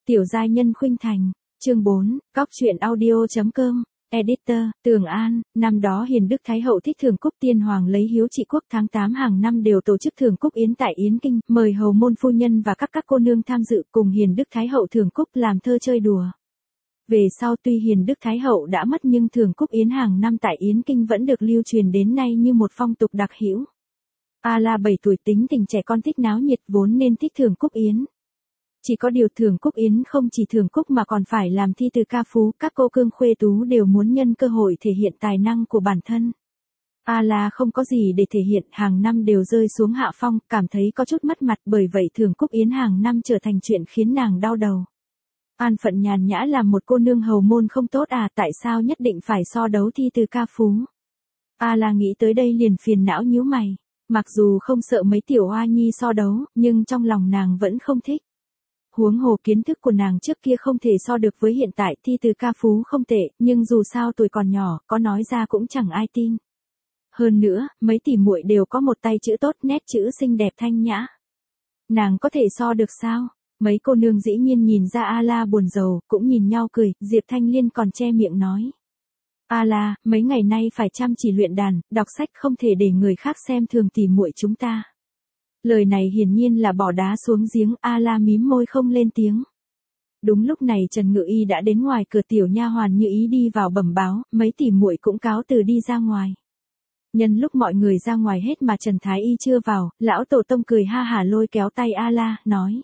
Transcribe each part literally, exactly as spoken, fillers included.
Tiểu giai nhân khuynh thành, chương bốn, cóc truyện audio chấm com, editor, Tường An. Năm đó Hiền Đức Thái Hậu thích Thường Cúc Tiên Hoàng lấy hiếu trị quốc, tháng tám hàng năm đều tổ chức Thường Cúc Yến tại Yến Kinh, mời hầu môn phu nhân và các các cô nương tham dự cùng Hiền Đức Thái Hậu Thường Cúc làm thơ chơi đùa. Về sau tuy Hiền Đức Thái Hậu đã mất nhưng Thường Cúc Yến hàng năm tại Yến Kinh vẫn được lưu truyền đến nay như một phong tục đặc hữu. A La bảy tuổi, tính tình trẻ con, thích náo nhiệt, vốn nên thích Thường Cúc Yến. Chỉ có điều Thường Cúc Yến không chỉ Thường Cúc mà còn phải làm thi từ ca phú, các cô cương khuê tú đều muốn nhân cơ hội thể hiện tài năng của bản thân. A La không có gì để thể hiện, hàng năm đều rơi xuống hạ phong, cảm thấy có chút mất mặt, bởi vậy Thường Cúc Yến hàng năm trở thành chuyện khiến nàng đau đầu. An phận nhàn nhã làm một cô nương hầu môn không tốt à, tại sao nhất định phải so đấu thi từ ca phú? A La nghĩ tới đây liền phiền não nhíu mày, mặc dù không sợ mấy tiểu oa nhi so đấu, nhưng trong lòng nàng vẫn không thích. Huống hồ kiến thức của nàng trước kia không thể so được với hiện tại, thi từ ca phú không tệ, nhưng dù sao tuổi còn nhỏ, có nói ra cũng chẳng ai tin. Hơn nữa, mấy tỷ muội đều có một tay chữ tốt, nét chữ xinh đẹp thanh nhã. Nàng có thể so được sao? Mấy cô nương dĩ nhiên nhìn ra A La buồn rầu, cũng nhìn nhau cười, Diệp Thanh Liên còn che miệng nói. A La, mấy ngày nay phải chăm chỉ luyện đàn, đọc sách, không thể để người khác xem thường tỷ muội chúng ta. Lời này hiển nhiên là bỏ đá xuống giếng, A La mím môi không lên tiếng. Đúng lúc này Trần Ngự Y đã đến ngoài cửa, tiểu nha hoàn Như Ý đi vào bẩm báo, mấy tỷ muội cũng cáo từ đi ra ngoài. Nhân lúc mọi người ra ngoài hết mà Trần Thái Y chưa vào, lão tổ tông cười ha hả lôi kéo tay A La, nói.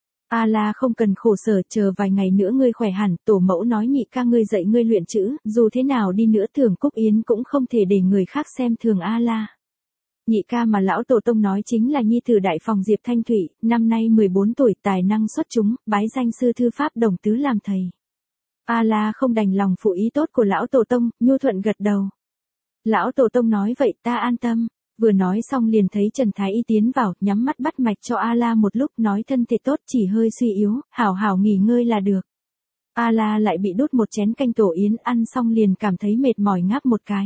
A La không cần khổ sở, chờ vài ngày nữa ngươi khỏe hẳn, tổ mẫu nói nhị ca ngươi dạy ngươi luyện chữ, dù thế nào đi nữa Thường Cúc Yến cũng không thể để người khác xem thường A La. Nhị ca mà lão tổ tông nói chính là nhi tử đại phòng Diệp Thanh Thủy, năm nay mười bốn tuổi, tài năng xuất chúng, bái danh sư thư pháp đồng tứ làm thầy. A La không đành lòng phụ ý tốt của lão tổ tông, nhu thuận gật đầu. Lão tổ tông nói vậy ta an tâm. Vừa nói xong liền thấy Trần Thái Y tiến vào, nhắm mắt bắt mạch cho A La một lúc, nói thân thể tốt, chỉ hơi suy yếu, hảo hảo nghỉ ngơi là được. A La lại bị đút một chén canh tổ yến, ăn xong liền cảm thấy mệt mỏi ngáp một cái.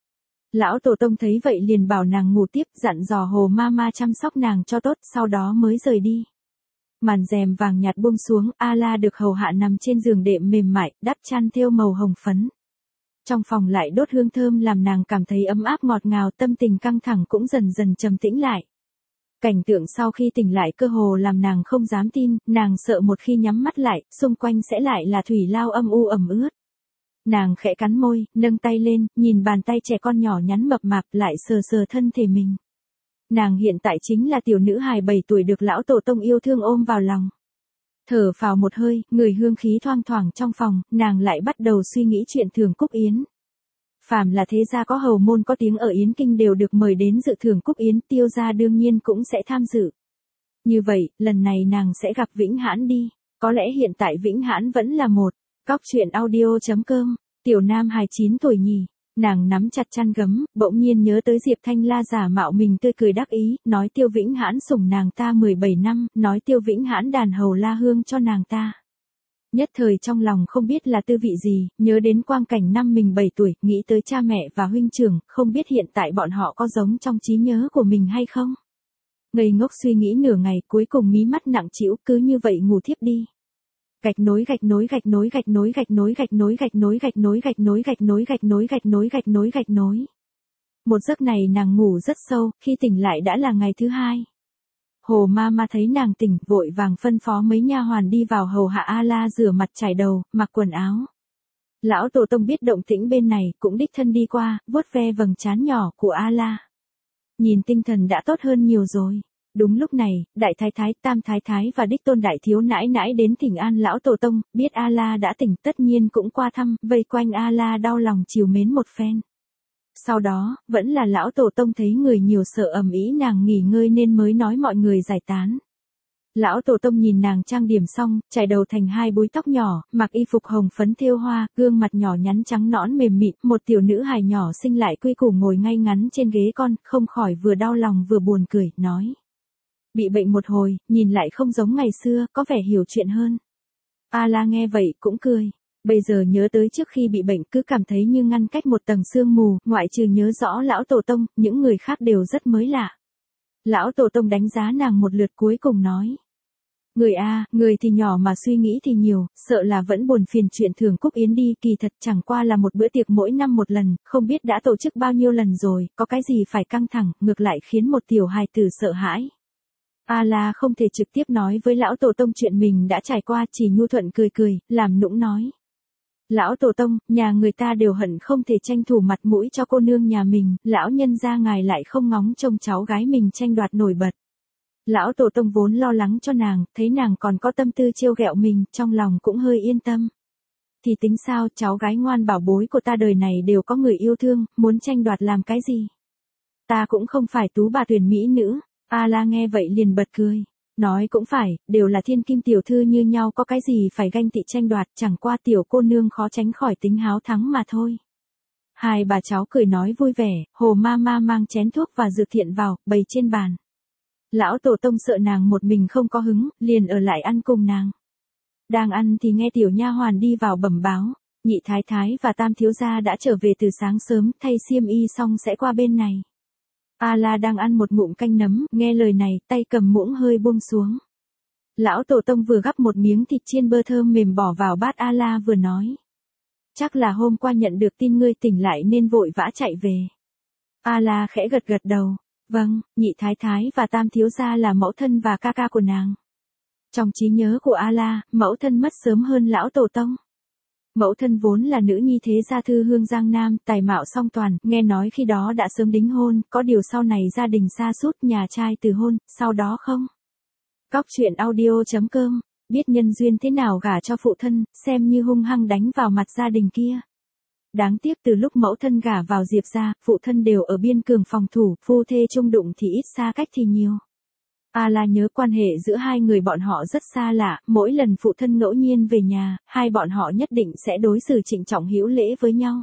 Lão tổ tông thấy vậy liền bảo nàng ngủ tiếp, dặn dò Hồ Mama chăm sóc nàng cho tốt, sau đó mới rời đi. Màn rèm vàng nhạt buông xuống, A La được hầu hạ nằm trên giường đệm mềm mại, đắp chăn thêu màu hồng phấn. Trong phòng lại đốt hương thơm làm nàng cảm thấy ấm áp ngọt ngào, tâm tình căng thẳng cũng dần dần trầm tĩnh lại. Cảnh tượng sau khi tỉnh lại cơ hồ làm nàng không dám tin, nàng sợ một khi nhắm mắt lại, xung quanh sẽ lại là thủy lao âm u ẩm ướt. Nàng khẽ cắn môi, nâng tay lên, nhìn bàn tay trẻ con nhỏ nhắn mập mạp, lại sờ sờ thân thể mình. Nàng hiện tại chính là tiểu nữ hài bảy tuổi được lão tổ tông yêu thương ôm vào lòng. Thở phào một hơi, người hương khí thoang thoảng trong phòng, nàng lại bắt đầu suy nghĩ chuyện Thường Cúc Yến. Phàm là thế gia có hầu môn có tiếng ở Yến Kinh đều được mời đến dự Thường Cúc Yến, Tiêu gia đương nhiên cũng sẽ tham dự. Như vậy, lần này nàng sẽ gặp Vĩnh Hãn đi. Có lẽ hiện tại Vĩnh Hãn vẫn là một. Cóc truyện audio chấm com, tiểu nam hài chín tuổi nhỉ. Nàng nắm chặt chăn gấm, bỗng nhiên nhớ tới Diệp Thanh La giả mạo mình tươi cười đắc ý, nói Tiêu Vĩnh Hãn sủng nàng ta mười bảy năm, nói Tiêu Vĩnh Hãn đàn hầu la hương cho nàng ta. Nhất thời trong lòng không biết là tư vị gì, nhớ đến quang cảnh năm mình bảy tuổi, nghĩ tới cha mẹ và huynh trưởng, không biết hiện tại bọn họ có giống trong trí nhớ của mình hay không. Ngây ngốc suy nghĩ nửa ngày, cuối cùng mí mắt nặng trĩu, cứ như vậy ngủ thiếp đi. Gạch nối gạch nối gạch nối gạch nối gạch nối gạch nối gạch nối gạch nối gạch nối gạch nối gạch nối gạch nối gạch nối gạch nối. Một giấc này nàng ngủ rất sâu, khi tỉnh lại đã là ngày thứ hai. Hồ Mama thấy nàng tỉnh, vội vàng phân phó mấy nha hoàn đi vào hầu hạ A La rửa mặt chải đầu, mặc quần áo. Lão tổ tông biết động tĩnh bên này, cũng đích thân đi qua, vuốt ve vầng trán nhỏ của A La. Nhìn tinh thần đã tốt hơn nhiều rồi. Đúng lúc này, đại thái thái, tam thái thái và đích tôn đại thiếu nãi nãi đến thỉnh an lão tổ tông, biết A La đã tỉnh tất nhiên cũng qua thăm, vây quanh A La đau lòng chiều mến một phen. Sau đó, vẫn là lão tổ tông thấy người nhiều sợ ầm ĩ nàng nghỉ ngơi nên mới nói mọi người giải tán. Lão tổ tông nhìn nàng trang điểm xong, chải đầu thành hai búi tóc nhỏ, mặc y phục hồng phấn thêu hoa, gương mặt nhỏ nhắn trắng nõn mềm mịn, một tiểu nữ hài nhỏ xinh lại quy củ ngồi ngay ngắn trên ghế con, không khỏi vừa đau lòng vừa buồn cười, nói. Bị bệnh một hồi, nhìn lại không giống ngày xưa, có vẻ hiểu chuyện hơn. A La nghe vậy cũng cười. Bây giờ nhớ tới trước khi bị bệnh cứ cảm thấy như ngăn cách một tầng sương mù, ngoại trừ nhớ rõ lão tổ tông, những người khác đều rất mới lạ. Lão tổ tông đánh giá nàng một lượt cuối cùng nói. Người a, người thì nhỏ mà suy nghĩ thì nhiều, sợ là vẫn buồn phiền chuyện thưởng Cúc Yến đi, kỳ thật chẳng qua là một bữa tiệc mỗi năm một lần, không biết đã tổ chức bao nhiêu lần rồi, có cái gì phải căng thẳng, ngược lại khiến một tiểu hài tử sợ hãi. A La không thể trực tiếp nói với lão tổ tông chuyện mình đã trải qua, chỉ nhu thuận cười cười, làm nũng nói. Lão tổ tông, nhà người ta đều hận không thể tranh thủ mặt mũi cho cô nương nhà mình, lão nhân gia ngài lại không ngóng trông cháu gái mình tranh đoạt nổi bật. Lão tổ tông vốn lo lắng cho nàng, thấy nàng còn có tâm tư trêu ghẹo mình, trong lòng cũng hơi yên tâm. Thì tính sao, cháu gái ngoan bảo bối của ta đời này đều có người yêu thương, muốn tranh đoạt làm cái gì? Ta cũng không phải tú bà tuyển mỹ nữ. A La nghe vậy liền bật cười. Nói cũng phải, đều là thiên kim tiểu thư như nhau, có cái gì phải ganh tị tranh đoạt, chẳng qua tiểu cô nương khó tránh khỏi tính háo thắng mà thôi. Hai bà cháu cười nói vui vẻ, Hồ ma ma mang chén thuốc và dược thiện vào, bày trên bàn. Lão tổ tông sợ nàng một mình không có hứng, liền ở lại ăn cùng nàng. Đang ăn thì nghe tiểu nha hoàn đi vào bẩm báo, nhị thái thái và tam thiếu gia đã trở về từ sáng sớm, thay xiêm y xong sẽ qua bên này. A La đang ăn một ngụm canh nấm, nghe lời này, tay cầm muỗng hơi buông xuống. Lão tổ tông vừa gắp một miếng thịt chiên bơ thơm mềm bỏ vào bát, A La vừa nói. Chắc là hôm qua nhận được tin ngươi tỉnh lại nên vội vã chạy về. A La khẽ gật gật đầu. Vâng, nhị thái thái và tam thiếu gia là mẫu thân và ca ca của nàng. Trong trí nhớ của A La, mẫu thân mất sớm hơn lão tổ tông. Mẫu thân vốn là nữ nhi thế gia thư hương Giang Nam, tài mạo song toàn, nghe nói khi đó đã sớm đính hôn, có điều sau này gia đình sa sút, nhà trai từ hôn, sau đó không. Cóc truyện audio chấm com, biết nhân duyên thế nào gả cho phụ thân, xem như hung hăng đánh vào mặt gia đình kia. Đáng tiếc từ lúc mẫu thân gả vào Diệp gia, phụ thân đều ở biên cường phòng thủ, phu thê chung đụng thì ít, xa cách thì nhiều. A La nhớ quan hệ giữa hai người bọn họ rất xa lạ, mỗi lần phụ thân ngẫu nhiên về nhà, hai bọn họ nhất định sẽ đối xử trịnh trọng hữu lễ với nhau.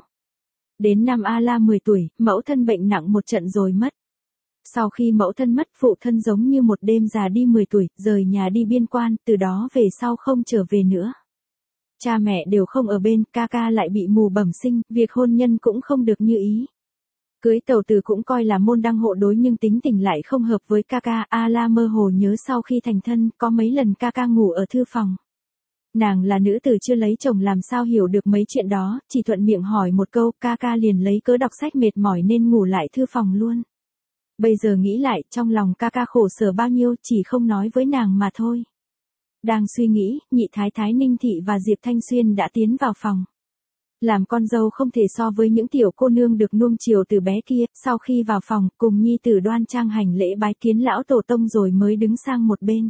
Đến năm A La mười tuổi, mẫu thân bệnh nặng một trận rồi mất. Sau khi mẫu thân mất, phụ thân giống như một đêm già đi mười tuổi, rời nhà đi biên quan, từ đó về sau không trở về nữa. Cha mẹ đều không ở bên, ca ca lại bị mù bẩm sinh, việc hôn nhân cũng không được như ý. Cưới tẩu tử cũng coi là môn đăng hộ đối nhưng tính tình lại không hợp với ca ca. A La mơ hồ nhớ sau khi thành thân, có mấy lần ca ca ngủ ở thư phòng. Nàng là nữ tử chưa lấy chồng làm sao hiểu được mấy chuyện đó, chỉ thuận miệng hỏi một câu, ca ca liền lấy cớ đọc sách mệt mỏi nên ngủ lại thư phòng luôn. Bây giờ nghĩ lại, trong lòng ca ca khổ sở bao nhiêu, chỉ không nói với nàng mà thôi. Đang suy nghĩ, nhị thái thái Ninh Thị và Diệp Thanh Xuyên đã tiến vào phòng. Làm con dâu không thể so với những tiểu cô nương được nuông chiều từ bé kia, sau khi vào phòng, cùng nhi tử đoan trang hành lễ bái kiến lão tổ tông rồi mới đứng sang một bên.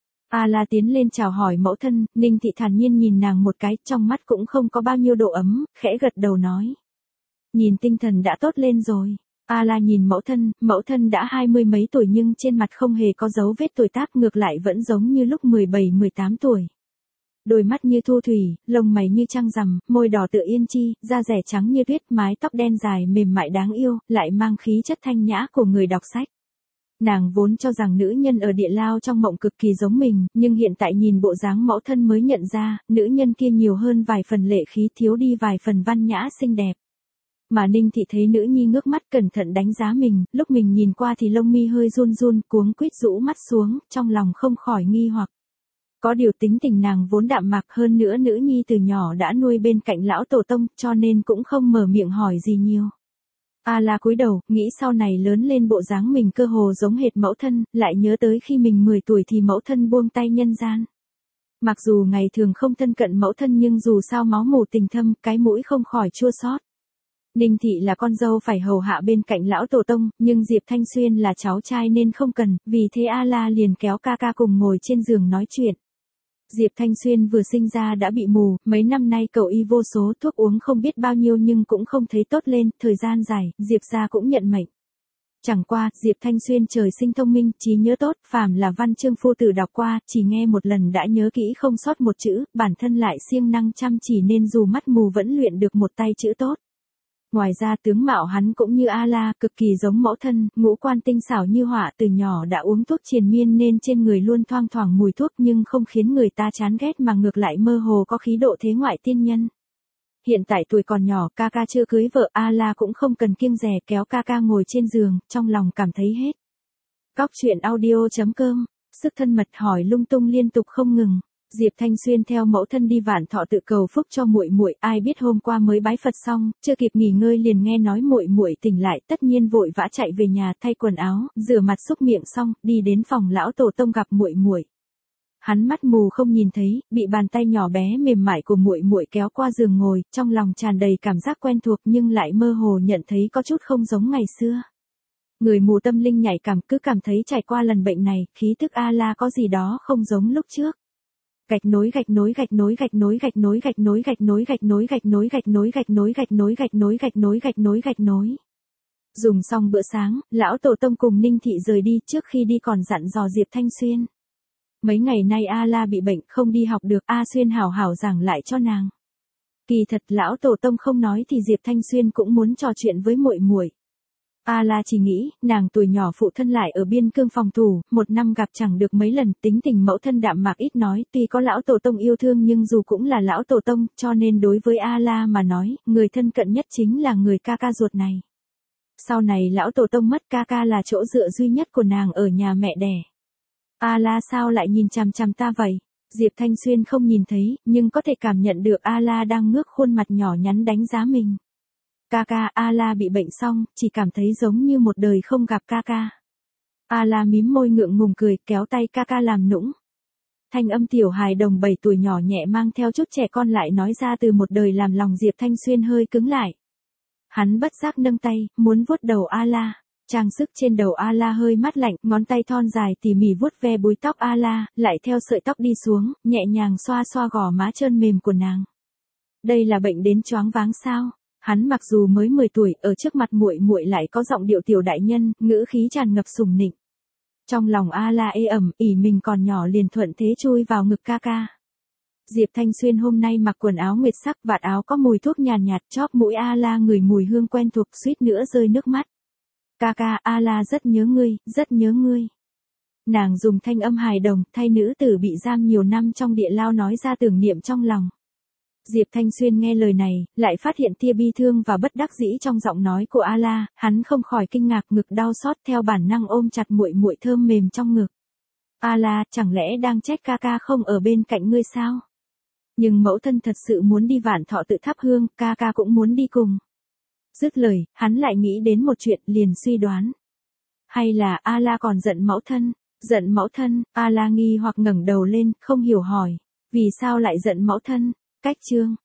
A La tiến lên chào hỏi mẫu thân, Ninh Thị thản nhiên nhìn nàng một cái, trong mắt cũng không có bao nhiêu độ ấm, khẽ gật đầu nói. Nhìn tinh thần đã tốt lên rồi. A La nhìn mẫu thân, mẫu thân đã hai mươi mấy tuổi nhưng trên mặt không hề có dấu vết tuổi tác, ngược lại vẫn giống như lúc mười bảy mười tám tuổi. Đôi mắt như thu thủy, lông mày như trăng rằm, môi đỏ tựa yên chi, da rẻ trắng như tuyết, mái tóc đen dài mềm mại đáng yêu, lại mang khí chất thanh nhã của người đọc sách. Nàng vốn cho rằng nữ nhân ở địa lao trong mộng cực kỳ giống mình, nhưng hiện tại nhìn bộ dáng mẫu thân mới nhận ra, nữ nhân kia nhiều hơn vài phần lệ khí, thiếu đi vài phần văn nhã xinh đẹp. Mà Ninh Thị thấy nữ nhi ngước mắt cẩn thận đánh giá mình, lúc mình nhìn qua thì lông mi hơi run run, cuống quýt rũ mắt xuống, trong lòng không khỏi nghi hoặc. Có điều tính tình nàng vốn đạm mạc, hơn nữa nữ nhi từ nhỏ đã nuôi bên cạnh lão tổ tông, cho nên cũng không mở miệng hỏi gì nhiều. A La cúi đầu, nghĩ sau này lớn lên bộ dáng mình cơ hồ giống hệt mẫu thân, lại nhớ tới khi mình mười tuổi thì mẫu thân buông tay nhân gian. Mặc dù ngày thường không thân cận mẫu thân nhưng dù sao máu mủ tình thâm, cái mũi không khỏi chua xót. Ninh Thị là con dâu phải hầu hạ bên cạnh lão tổ tông, nhưng Diệp Thanh Xuyên là cháu trai nên không cần, vì thế A La liền kéo ca ca cùng ngồi trên giường nói chuyện. Diệp Thanh Xuyên vừa sinh ra đã bị mù, mấy năm nay cậu y vô số thuốc uống không biết bao nhiêu nhưng cũng không thấy tốt lên, thời gian dài, Diệp gia cũng nhận mệnh. Chẳng qua, Diệp Thanh Xuyên trời sinh thông minh, trí nhớ tốt, phàm là văn chương phu tử đọc qua, chỉ nghe một lần đã nhớ kỹ không sót một chữ, bản thân lại siêng năng chăm chỉ nên dù mắt mù vẫn luyện được một tay chữ tốt. Ngoài ra tướng mạo hắn cũng như A La, cực kỳ giống mẫu thân, ngũ quan tinh xảo như họa, từ nhỏ đã uống thuốc triền miên nên trên người luôn thoang thoảng mùi thuốc nhưng không khiến người ta chán ghét mà ngược lại mơ hồ có khí độ thế ngoại tiên nhân. Hiện tại tuổi còn nhỏ, ca ca chưa cưới vợ, A La cũng không cần kiêng dè, kéo ca ca ngồi trên giường, trong lòng cảm thấy hết. Cóc truyện audio chấm com sức thân mật hỏi lung tung liên tục không ngừng. Diệp Thanh Xuyên theo mẫu thân đi Vạn Thọ tự cầu phúc cho muội muội, ai biết hôm qua mới bái Phật xong, chưa kịp nghỉ ngơi liền nghe nói muội muội tỉnh lại, tất nhiên vội vã chạy về nhà thay quần áo, rửa mặt xúc miệng xong, đi đến phòng lão tổ tông gặp muội muội. Hắn mắt mù không nhìn thấy, bị bàn tay nhỏ bé mềm mại của muội muội kéo qua giường ngồi, trong lòng tràn đầy cảm giác quen thuộc nhưng lại mơ hồ nhận thấy có chút không giống ngày xưa. Người mù tâm linh nhạy cảm cứ cảm thấy trải qua lần bệnh này, khí tức A-la có gì đó không giống lúc trước. Gạch nối gạch nối gạch nối gạch nối gạch nối gạch nối gạch nối gạch nối gạch nối gạch nối gạch nối gạch nối gạch nối gạch nối gạch nối gạch nối. Dùng xong bữa sáng, lão tổ tông cùng Ninh Thị rời đi, trước khi đi còn dặn dò Diệp Thanh Xuyên. Mấy ngày nay A-la bị bệnh, không đi học được, A Xuyên hảo hảo giảng lại cho nàng. Kỳ thật lão tổ tông không nói thì Diệp Thanh Xuyên cũng muốn trò chuyện với muội muội. A-la chỉ nghĩ, nàng tuổi nhỏ phụ thân lại ở biên cương phòng thủ, một năm gặp chẳng được mấy lần, tính tình mẫu thân đạm mạc ít nói, tuy có lão tổ tông yêu thương nhưng dù cũng là lão tổ tông, cho nên đối với A-la mà nói, người thân cận nhất chính là người ca ca ruột này. Sau này lão tổ tông mất, ca ca là chỗ dựa duy nhất của nàng ở nhà mẹ đẻ. A-la sao lại nhìn chằm chằm ta vậy? Diệp Thanh Xuyên không nhìn thấy, nhưng có thể cảm nhận được A-la đang ngước khuôn mặt nhỏ nhắn đánh giá mình. Ca ca, A-la bị bệnh xong, chỉ cảm thấy giống như một đời không gặp ca ca. A-la mím môi ngượng ngùng cười, kéo tay ca ca làm nũng. Thanh âm tiểu hài đồng bảy tuổi nhỏ nhẹ mang theo chút trẻ con lại nói ra từ một đời làm lòng Diệp Thanh Xuyên hơi cứng lại. Hắn bất giác nâng tay, muốn vuốt đầu A-la. Trang sức trên đầu A-la hơi mát lạnh, ngón tay thon dài tỉ mỉ vuốt ve búi tóc A-la, lại theo sợi tóc đi xuống, nhẹ nhàng xoa xoa gò má trơn mềm của nàng. Đây là bệnh đến choáng váng sao? Hắn mặc dù mới mười tuổi, ở trước mặt muội muội lại có giọng điệu tiểu đại nhân, ngữ khí tràn ngập sùng nịnh. Trong lòng A-la ê ẩm, ỉ mình còn nhỏ liền thuận thế chui vào ngực ca ca. Diệp Thanh Xuyên hôm nay mặc quần áo nguyệt sắc, vạt áo có mùi thuốc nhàn nhạt, chóp mũi A-la ngửi mùi hương quen thuộc, suýt nữa rơi nước mắt. Ca ca, A-la rất nhớ ngươi, rất nhớ ngươi. Nàng dùng thanh âm hài đồng, thay nữ tử bị giam nhiều năm trong địa lao nói ra tưởng niệm trong lòng. Diệp Thanh Xuyên nghe lời này, lại phát hiện tia bi thương và bất đắc dĩ trong giọng nói của A-la, hắn không khỏi kinh ngạc, ngực đau xót theo bản năng ôm chặt muội muội thơm mềm trong ngực. A-la, chẳng lẽ đang trách ca ca không ở bên cạnh ngươi sao? Nhưng mẫu thân thật sự muốn đi Vạn Thọ tự thắp hương, ca ca cũng muốn đi cùng. Dứt lời, hắn lại nghĩ đến một chuyện, liền suy đoán. Hay là A-la còn giận mẫu thân? Giận mẫu thân? A-la nghi hoặc ngẩng đầu lên, không hiểu hỏi. Vì sao lại giận mẫu thân? Cách chương.